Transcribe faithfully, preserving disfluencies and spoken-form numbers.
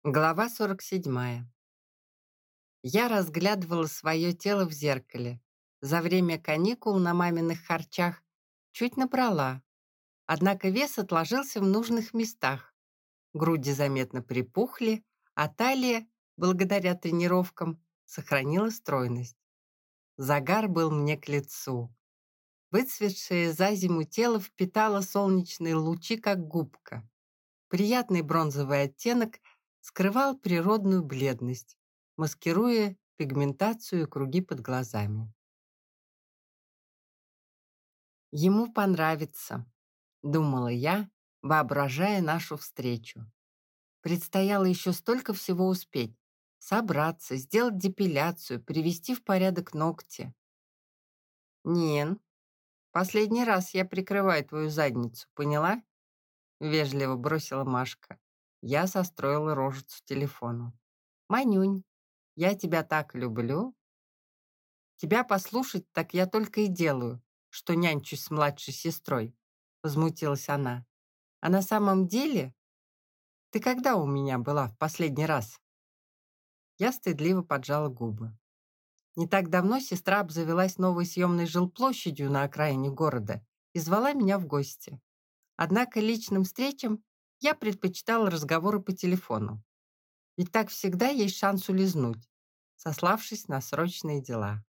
Глава сорок седьмая. Я разглядывала свое тело в зеркале. За время каникул на маминых харчах чуть набрала. Однако вес отложился в нужных местах. Груди заметно припухли, а талия, благодаря тренировкам, сохранила стройность. Загар был мне к лицу. Выцветшее за зиму тело впитало солнечные лучи, как губка. Приятный бронзовый оттенок скрывал природную бледность, маскируя пигментацию и круги под глазами. «Ему понравится», — думала я, воображая нашу встречу. Предстояло еще столько всего успеть. Собраться, сделать депиляцию, привести в порядок ногти. «Нин, последний раз я прикрываю твою задницу, поняла?» — вежливо бросила Машка. Я состроила рожицу телефону. «Манюнь, я тебя так люблю. Тебя послушать, так я только и делаю, что нянчусь с младшей сестрой», — возмутилась она. «А на самом деле, ты когда у меня была в последний раз?» Я стыдливо поджала губы. Не так давно сестра обзавелась новой съемной жилплощадью на окраине города и звала меня в гости. Однако личным встречам я предпочитала разговоры по телефону. Ведь так всегда есть шанс улизнуть, сославшись на срочные дела.